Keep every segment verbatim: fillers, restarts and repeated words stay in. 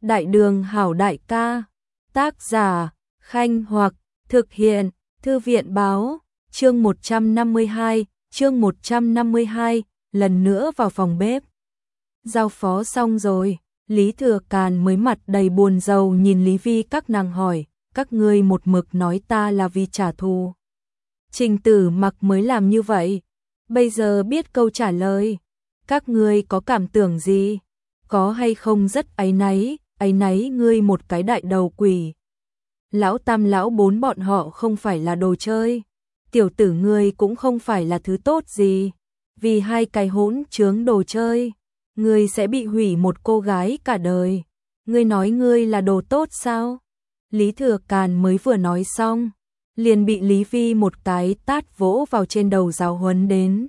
Đại đường hảo đại ca. Tác giả, Khanh Hoặc, thực hiện, Thư viện báo, chương một trăm năm mươi hai, chương một trăm năm mươi hai, lần nữa vào phòng bếp. Giao phó xong rồi, Lý Thừa Càn mới mặt đầy buồn rầu nhìn Lý Vi các nàng hỏi, các ngươi một mực nói ta là vì trả thù. Trình Tử Mặc mới làm như vậy, bây giờ biết câu trả lời, các ngươi có cảm tưởng gì? Có hay không rất áy náy, áy náy ngươi một cái đại đầu quỷ. Lão tam lão bốn bọn họ không phải là đồ chơi, tiểu tử ngươi cũng không phải là thứ tốt gì, vì hai cái hỗn trướng đồ chơi, ngươi sẽ bị hủy một cô gái cả đời. Ngươi nói ngươi là đồ tốt sao? Lý Thừa Càn mới vừa nói xong, liền bị Lý Vi một cái tát vỗ vào trên đầu giáo huấn đến.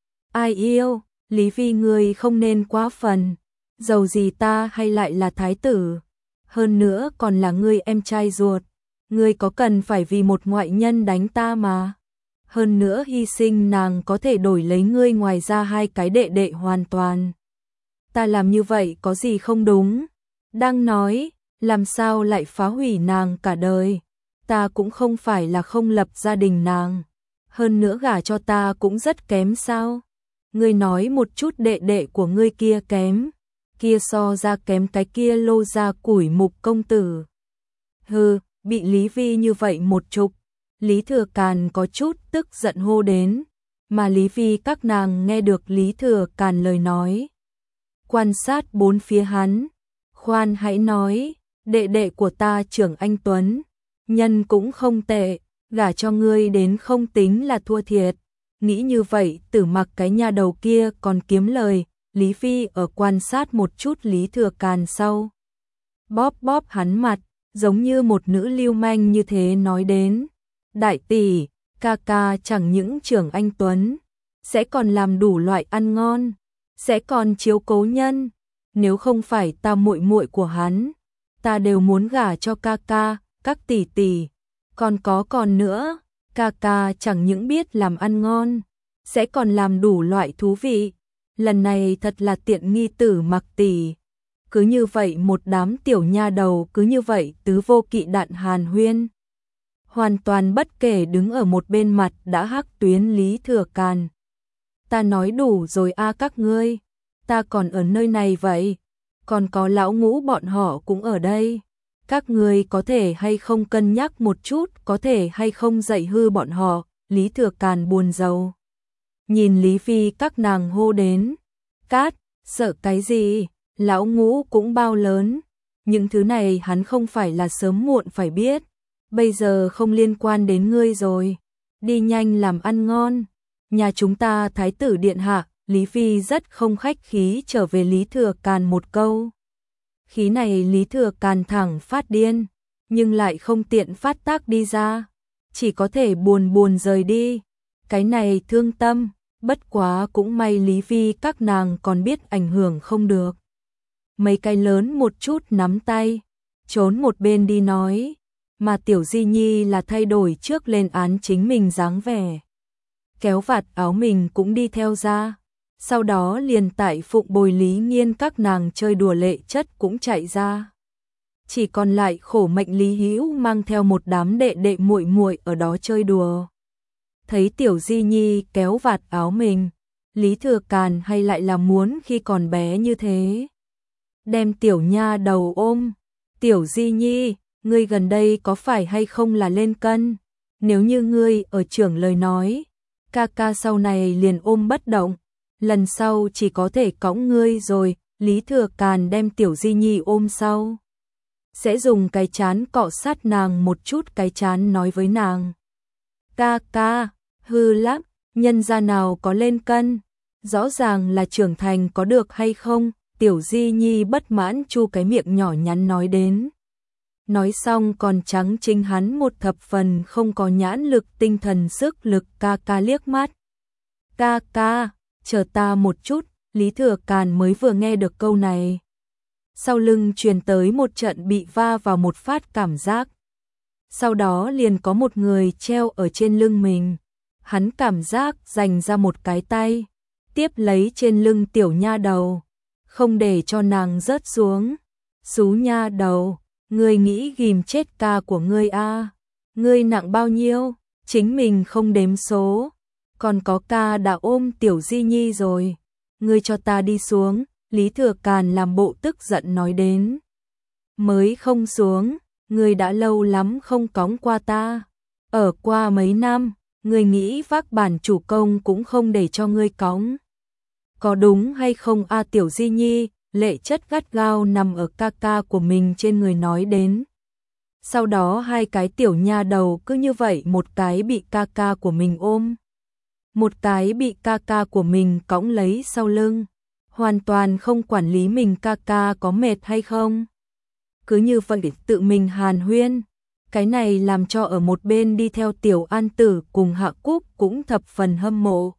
Ai yêu, Lý Vi ngươi không nên quá phần, dầu gì ta hay lại là thái tử, hơn nữa còn là ngươi em trai ruột, ngươi có cần phải vì một ngoại nhân đánh ta mà? Hơn nữa hy sinh nàng có thể đổi lấy ngươi ngoài ra hai cái đệ đệ hoàn toàn. Ta làm như vậy có gì không đúng? Đang nói, làm sao lại phá hủy nàng cả đời? Ta cũng không phải là không lập gia đình nàng, hơn nữa gả cho ta cũng rất kém sao? Ngươi nói một chút đệ đệ của ngươi kia kém, kia so ra kém cái kia Lô gia củi mục công tử. Hừ, bị Lý Vi như vậy một chục, Lý Thừa Càn có chút tức giận hô đến, mà Lý Vi các nàng nghe được Lý Thừa Càn lời nói. Quan sát bốn phía hắn, khoan hãy nói, đệ đệ của ta Trưởng Anh Tuấn, nhân cũng không tệ, gả cho ngươi đến không tính là thua thiệt. Nghĩ như vậy Tử Mặc cái nhà đầu kia còn kiếm lời. Lý Phi ở quan sát một chút Lý Thừa Càn sau, bóp bóp hắn mặt, giống như một nữ lưu manh như thế nói đến. Đại tỷ, ca ca chẳng những Trưởng Anh Tuấn, sẽ còn làm đủ loại ăn ngon, sẽ còn chiếu cố nhân. Nếu không phải ta muội muội của hắn, ta đều muốn gả cho ca ca, các tỷ tỷ. Còn có còn nữa, ca ca chẳng những biết làm ăn ngon, sẽ còn làm đủ loại thú vị. Lần này thật là tiện nghi Tử Mặc tỷ. Cứ như vậy một đám tiểu nha đầu cứ như vậy tứ vô kỵ đạn hàn huyên. Hoàn toàn bất kể đứng ở một bên mặt đã hắc tuyến Lý Thừa Càn. Ta nói đủ rồi a các ngươi, ta còn ở nơi này vậy, còn có lão ngũ bọn họ cũng ở đây. Các ngươi có thể hay không cân nhắc một chút, có thể hay không dạy hư bọn họ. Lý Thừa Càn buồn rầu nhìn Lý Phi các nàng hô đến. Cát, sợ cái gì, lão ngũ cũng bao lớn, những thứ này hắn không phải là sớm muộn phải biết, bây giờ không liên quan đến ngươi rồi, đi nhanh làm ăn ngon. Nhà chúng ta thái tử điện hạ. Lý Phi rất không khách khí trở về Lý Thừa Càn một câu. Khí này Lý Thừa Càn thẳng phát điên, nhưng lại không tiện phát tác đi ra, chỉ có thể buồn buồn rời đi. Cái này thương tâm, bất quá cũng may Lý Vi các nàng còn biết ảnh hưởng không được. Mấy cái lớn một chút nắm tay, trốn một bên đi nói, mà Tiểu Di Nhi là thay đổi trước lên án chính mình dáng vẻ. Kéo vạt áo mình cũng đi theo ra, sau đó liền tại phụng bồi Lý Nghiên các nàng chơi đùa lệ chất cũng chạy ra. Chỉ còn lại khổ mệnh Lý Hữu mang theo một đám đệ đệ muội muội ở đó chơi đùa. Thấy Tiểu Di Nhi kéo vạt áo mình, Lý Thừa Càn hay lại là muốn khi còn bé như thế. Đem Tiểu nha đầu ôm, Tiểu Di Nhi, ngươi gần đây có phải hay không là lên cân? Nếu như ngươi ở trưởng lời nói, ca ca sau này liền ôm bất động, lần sau chỉ có thể cõng ngươi rồi. Lý Thừa Càn đem Tiểu Di Nhi ôm sau, sẽ dùng cái chán cọ sát nàng một chút cái chán nói với nàng. Ca ca, hư lắm, nhân gia nào có lên cân, rõ ràng là trưởng thành có được hay không? Tiểu Di Nhi bất mãn chu cái miệng nhỏ nhắn nói đến. Nói xong còn trắng trinh hắn một thập phần không có nhãn lực tinh thần sức lực. Ca ca liếc mắt. Ca ca, chờ ta một chút. Lý Thừa Càn mới vừa nghe được câu này, sau lưng truyền tới một trận bị va vào một phát cảm giác. Sau đó liền có một người treo ở trên lưng mình. Hắn cảm giác dành ra một cái tay, tiếp lấy trên lưng Tiểu nha đầu, không để cho nàng rớt xuống. Xú nha đầu, ngươi nghĩ ghim chết ca của ngươi a? Ngươi nặng bao nhiêu, chính mình không đếm số, còn có ca đã ôm Tiểu Di Nhi rồi. Ngươi cho ta đi xuống, Lý Thừa Càn làm bộ tức giận nói đến. Mới không xuống, ngươi đã lâu lắm không cõng qua ta. Ở qua mấy năm, ngươi nghĩ vác bản chủ công cũng không để cho ngươi cõng. Có đúng hay không a? Tiểu Di Nhi lệ chất gắt gao nằm ở ca ca của mình trên người nói đến. Sau đó hai cái tiểu nha đầu cứ như vậy, một cái bị ca ca của mình ôm, một cái bị ca ca của mình cõng lấy sau lưng, hoàn toàn không quản lý mình ca ca có mệt hay không. Cứ như vậy để tự mình hàn huyên. Cái này làm cho ở một bên đi theo Tiểu An Tử cùng Hạ Cúc cũng thập phần hâm mộ.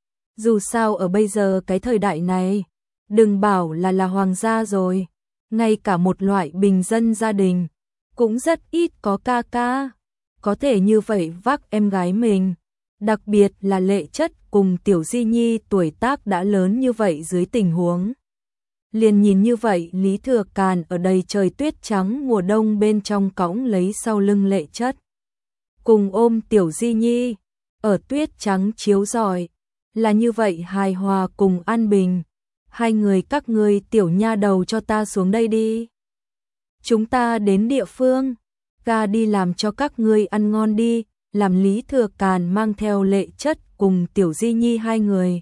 Dù sao ở bây giờ cái thời đại này, đừng bảo là là hoàng gia rồi, ngay cả một loại bình dân gia đình cũng rất ít có ca ca có thể như vậy vác em gái mình, đặc biệt là lệ chất cùng Tiểu Di Nhi tuổi tác đã lớn như vậy dưới tình huống. Liền nhìn như vậy, Lý Thừa Càn ở đầy trời tuyết trắng mùa đông bên trong cõng lấy sau lưng lệ chất, cùng ôm Tiểu Di Nhi, ở tuyết trắng chiếu rọi, là như vậy hài hòa cùng an bình. Hai người các ngươi tiểu nha đầu cho ta xuống đây đi. Chúng ta đến địa phương, ga đi làm cho các ngươi ăn ngon đi, làm Lý Thừa Càn mang theo lệ chất cùng Tiểu Di Nhi hai người.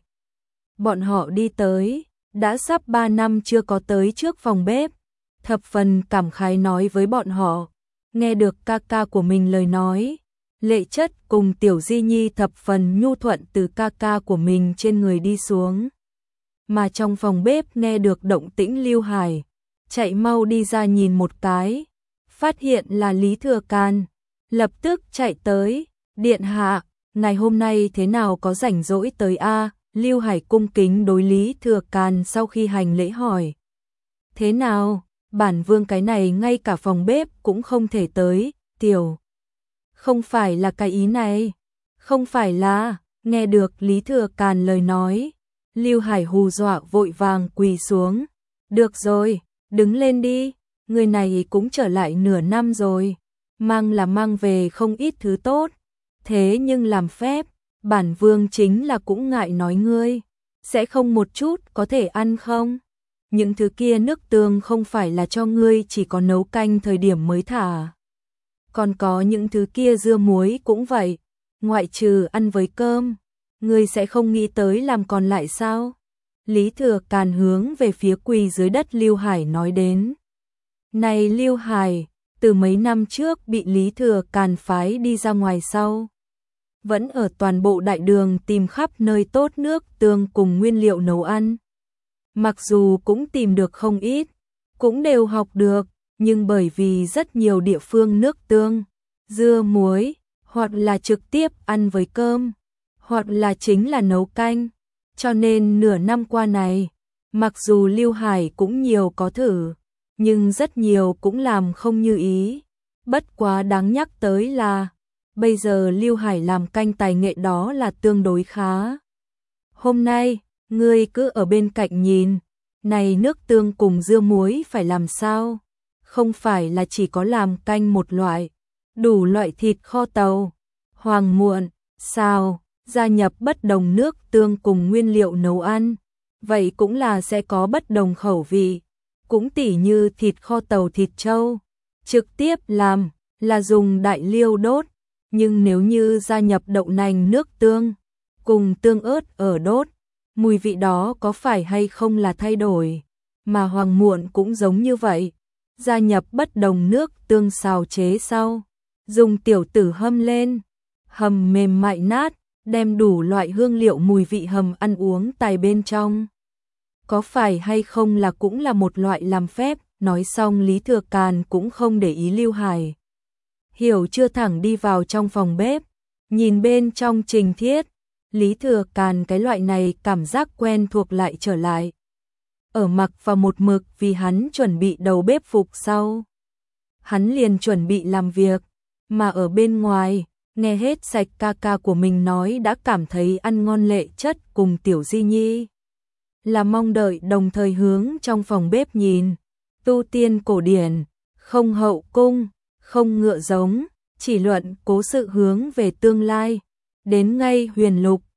Bọn họ đi tới, đã sắp ba năm chưa có tới trước phòng bếp, thập phần cảm khái nói với bọn họ. Nghe được ca ca của mình lời nói, lệ chất cùng Tiểu Di Nhi thập phần nhu thuận từ ca ca của mình trên người đi xuống. Mà trong phòng bếp nghe được động tĩnh Lưu Hải, chạy mau đi ra nhìn một cái, phát hiện là Lý Thừa Càn, lập tức chạy tới, điện hạ, ngày hôm nay thế nào có rảnh rỗi tới a? Lưu Hải cung kính đối Lý Thừa Càn sau khi hành lễ hỏi. Thế nào, bản vương cái này ngay cả phòng bếp cũng không thể tới, tiểu. Không phải là cái ý này, không phải là, nghe được Lý Thừa Càn lời nói. Lưu Hải hù dọa vội vàng quỳ xuống. Được rồi, đứng lên đi, người này cũng trở lại nửa năm rồi, mang là mang về không ít thứ tốt, thế nhưng làm phép, bản vương chính là cũng ngại nói ngươi, sẽ không một chút có thể ăn không? Những thứ kia nước tương không phải là cho ngươi chỉ có nấu canh thời điểm mới thả. Còn có những thứ kia dưa muối cũng vậy, ngoại trừ ăn với cơm, ngươi sẽ không nghĩ tới làm còn lại sao? Lý Thừa Càn hướng về phía quỳ dưới đất Lưu Hải nói đến. Này Lưu Hải, từ mấy năm trước bị Lý Thừa Càn phái đi ra ngoài sau, vẫn ở toàn bộ đại đường tìm khắp nơi tốt nước tương cùng nguyên liệu nấu ăn. Mặc dù cũng tìm được không ít, cũng đều học được, nhưng bởi vì rất nhiều địa phương nước tương, dưa muối, hoặc là trực tiếp ăn với cơm, hoặc là chính là nấu canh, cho nên nửa năm qua này, mặc dù Lưu Hải cũng nhiều có thử, nhưng rất nhiều cũng làm không như ý. Bất quá đáng nhắc tới là, bây giờ Lưu Hải làm canh tài nghệ đó là tương đối khá. Hôm nay, ngươi cứ ở bên cạnh nhìn, này nước tương cùng dưa muối phải làm sao? Không phải là chỉ có làm canh một loại, đủ loại thịt kho tàu, hoàng muộn, xào, gia nhập bất đồng nước tương cùng nguyên liệu nấu ăn, vậy cũng là sẽ có bất đồng khẩu vị. Cũng tỉ như thịt kho tàu thịt trâu, trực tiếp làm là dùng đại liêu đốt, nhưng nếu như gia nhập đậu nành nước tương cùng tương ớt ở đốt, mùi vị đó có phải hay không là thay đổi. Mà hoàng muộn cũng giống như vậy, gia nhập bất đồng nước tương xào chế sau, dùng tiểu tử hâm lên, hầm mềm mại nát, đem đủ loại hương liệu mùi vị hầm ăn uống tài bên trong. Có phải hay không là cũng là một loại làm phép? Nói xong Lý Thừa Càn cũng không để ý Lưu Hải. Hiểu chưa, thẳng đi vào trong phòng bếp, nhìn bên trong trình thiết, Lý Thừa Càn cái loại này cảm giác quen thuộc lại trở lại. Ở mặc vào một mực vì hắn chuẩn bị đầu bếp phục sau. Hắn liền chuẩn bị làm việc, mà ở bên ngoài, nghe hết sạch ca ca của mình nói đã cảm thấy ăn ngon lệ chất cùng Tiểu Di Nhi. Là mong đợi đồng thời hướng trong phòng bếp nhìn, tu tiên cổ điển, không hậu cung, không ngựa giống, chỉ luận cố sự hướng về tương lai. Đến ngay huyền lục,